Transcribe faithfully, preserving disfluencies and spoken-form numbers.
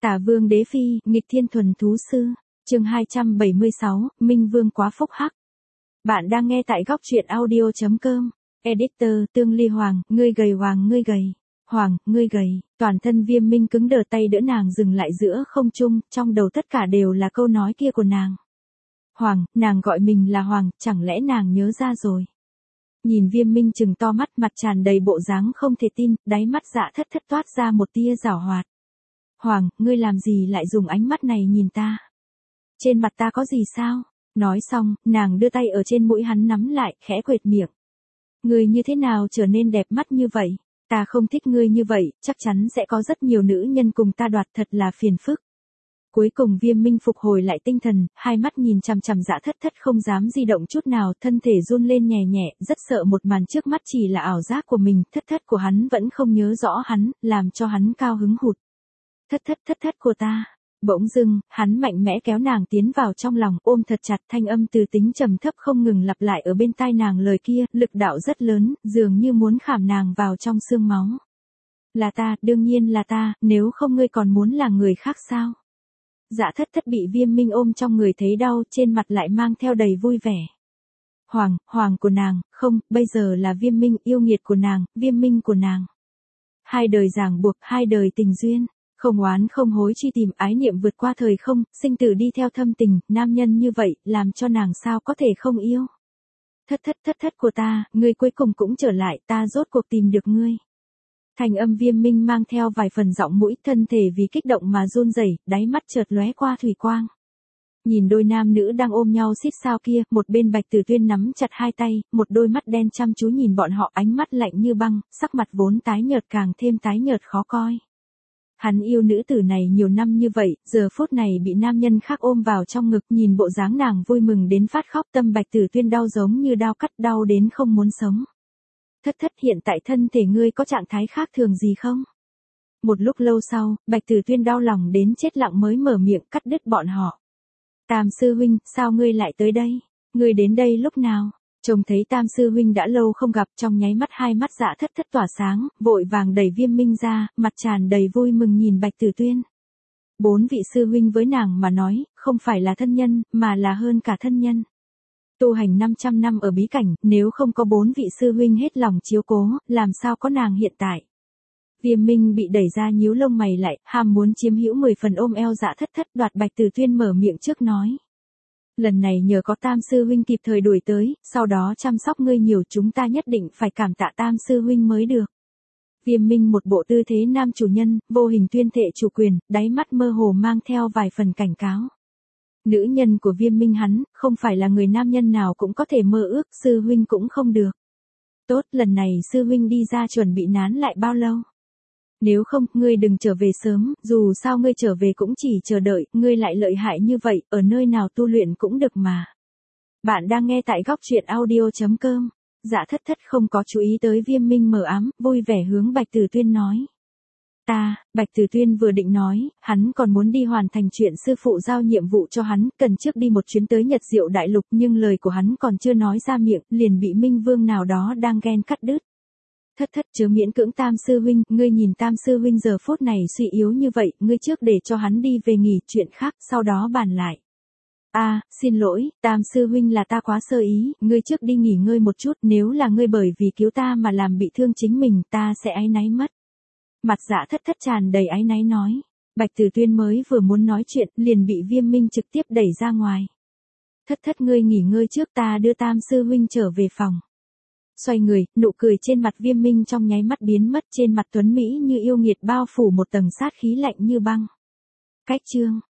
Tả Vương Đế Phi, nghịch thiên thuần thú sư. Chương hai trăm bảy mươi sáu, Minh Vương quá phúc hắc. Bạn đang nghe tại góc truyện audio chấm com. Editor, Tương Ly Hoàng, ngươi gầy Hoàng, ngươi gầy. Hoàng, ngươi gầy. Toàn thân Viêm Minh cứng đờ, tay đỡ nàng dừng lại giữa không trung, trong đầu tất cả đều là câu nói kia của nàng. Hoàng, nàng gọi mình là Hoàng, chẳng lẽ nàng nhớ ra rồi. Nhìn Viêm Minh trừng to mắt, mặt tràn đầy bộ dáng không thể tin, đáy mắt Dạ Thất Thất toát ra một tia giảo hoạt. Hoàng, ngươi làm gì lại dùng ánh mắt này nhìn ta? Trên mặt ta có gì sao? Nói xong, nàng đưa tay ở trên mũi hắn nắm lại, khẽ quệt miệng. Ngươi như thế nào trở nên đẹp mắt như vậy? Ta không thích ngươi như vậy, chắc chắn sẽ có rất nhiều nữ nhân cùng ta đoạt, thật là phiền phức. Cuối cùng Viêm Minh phục hồi lại tinh thần, hai mắt nhìn chằm chằm Dạ Thất Thất không dám di động chút nào, thân thể run lên nhẹ nhẹ, rất sợ một màn trước mắt chỉ là ảo giác của mình, Thất Thất của hắn vẫn không nhớ rõ hắn, làm cho hắn cao hứng hụt. Thất Thất Thất Thất của ta. Bỗng dưng, hắn mạnh mẽ kéo nàng tiến vào trong lòng, ôm thật chặt, thanh âm từ tính trầm thấp không ngừng lặp lại ở bên tai nàng lời kia, lực đạo rất lớn, dường như muốn khảm nàng vào trong xương máu. Là ta, đương nhiên là ta, nếu không ngươi còn muốn là người khác sao? Dạ Thất Thất bị Viêm Minh ôm trong người thấy đau, trên mặt lại mang theo đầy vui vẻ. Hoàng, Hoàng của nàng, không, bây giờ là Viêm Minh, yêu nghiệt của nàng, Viêm Minh của nàng. Hai đời ràng buộc, hai đời tình duyên. Không oán không hối truy tìm, ái niệm vượt qua thời không, sinh tử đi theo thâm tình, nam nhân như vậy, làm cho nàng sao có thể không yêu. Thất thất thất thất của ta, ngươi cuối cùng cũng trở lại, ta rốt cuộc tìm được ngươi. Thành âm Viêm Minh mang theo vài phần giọng mũi, thân thể vì kích động mà run rẩy, đáy mắt chợt lóe qua thủy quang. Nhìn đôi nam nữ đang ôm nhau xít sao kia, một bên Bạch Tử Tuyên nắm chặt hai tay, một đôi mắt đen chăm chú nhìn bọn họ, ánh mắt lạnh như băng, sắc mặt vốn tái nhợt càng thêm tái nhợt khó coi. Hắn yêu nữ tử này nhiều năm như vậy, giờ phút này bị nam nhân khác ôm vào trong ngực, nhìn bộ dáng nàng vui mừng đến phát khóc, tâm Bạch Tử Tuyên đau giống như đao cắt, đau đến không muốn sống. Thất thất, hiện tại thân thể ngươi có trạng thái khác thường gì không? Một lúc lâu sau, Bạch Tử Tuyên đau lòng đến chết lặng mới mở miệng cắt đứt bọn họ. Tam sư huynh, sao ngươi lại tới đây? Ngươi đến đây lúc nào? Trông thấy Tam sư huynh đã lâu không gặp, trong nháy mắt hai mắt Dạ Thất Thất tỏa sáng, vội vàng đẩy Viêm Minh ra, mặt tràn đầy vui mừng nhìn Bạch Tử Tuyên. Bốn vị sư huynh với nàng mà nói, không phải là thân nhân, mà là hơn cả thân nhân. Tu hành năm trăm năm ở bí cảnh, nếu không có bốn vị sư huynh hết lòng chiếu cố, làm sao có nàng hiện tại. Viêm Minh bị đẩy ra nhíu lông mày lại, ham muốn chiếm hữu mười phần ôm eo Dạ Thất Thất, đoạt Bạch Tử Tuyên mở miệng trước nói. Lần này nhờ có Tam sư huynh kịp thời đuổi tới, sau đó chăm sóc ngươi nhiều, chúng ta nhất định phải cảm tạ Tam sư huynh mới được. Viêm Minh một bộ tư thế nam chủ nhân, vô hình tuyên thệ chủ quyền, đáy mắt mơ hồ mang theo vài phần cảnh cáo. Nữ nhân của Viêm Minh hắn, không phải là người nam nhân nào cũng có thể mơ ước, sư huynh cũng không được. Tốt, lần này sư huynh đi ra chuẩn bị nán lại bao lâu? Nếu không, ngươi đừng trở về sớm, dù sao ngươi trở về cũng chỉ chờ đợi, ngươi lại lợi hại như vậy, ở nơi nào tu luyện cũng được mà. Bạn đang nghe tại góc truyện audio chấm com. Dạ Thất Thất không có chú ý tới Viêm Minh mờ ám, vui vẻ hướng Bạch Tử Tuyên nói. Ta, Bạch Tử Tuyên vừa định nói, hắn còn muốn đi hoàn thành chuyện sư phụ giao nhiệm vụ cho hắn, cần trước đi một chuyến tới Nhật Diệu Đại Lục, nhưng lời của hắn còn chưa nói ra miệng, liền bị Minh Vương nào đó đang ghen cắt đứt. Thất thất, chớ miễn cưỡng Tam sư huynh, ngươi nhìn Tam sư huynh giờ phút này suy yếu như vậy, ngươi trước để cho hắn đi về nghỉ, chuyện khác, sau đó bàn lại. A, à, xin lỗi, Tam sư huynh, là ta quá sơ ý, ngươi trước đi nghỉ ngơi một chút, nếu là ngươi bởi vì cứu ta mà làm bị thương chính mình, ta sẽ áy náy mất. Mặt Dạ Thất Thất tràn đầy áy náy nói. Bạch Tử Tuyên mới vừa muốn nói chuyện, liền bị Viêm Minh trực tiếp đẩy ra ngoài. Thất thất, ngươi nghỉ ngơi trước, ta đưa Tam sư huynh trở về phòng. Xoay người, nụ cười trên mặt Viêm Minh trong nháy mắt biến mất, trên mặt tuấn Mỹ như yêu nghiệt bao phủ một tầng sát khí lạnh như băng. Cách chương.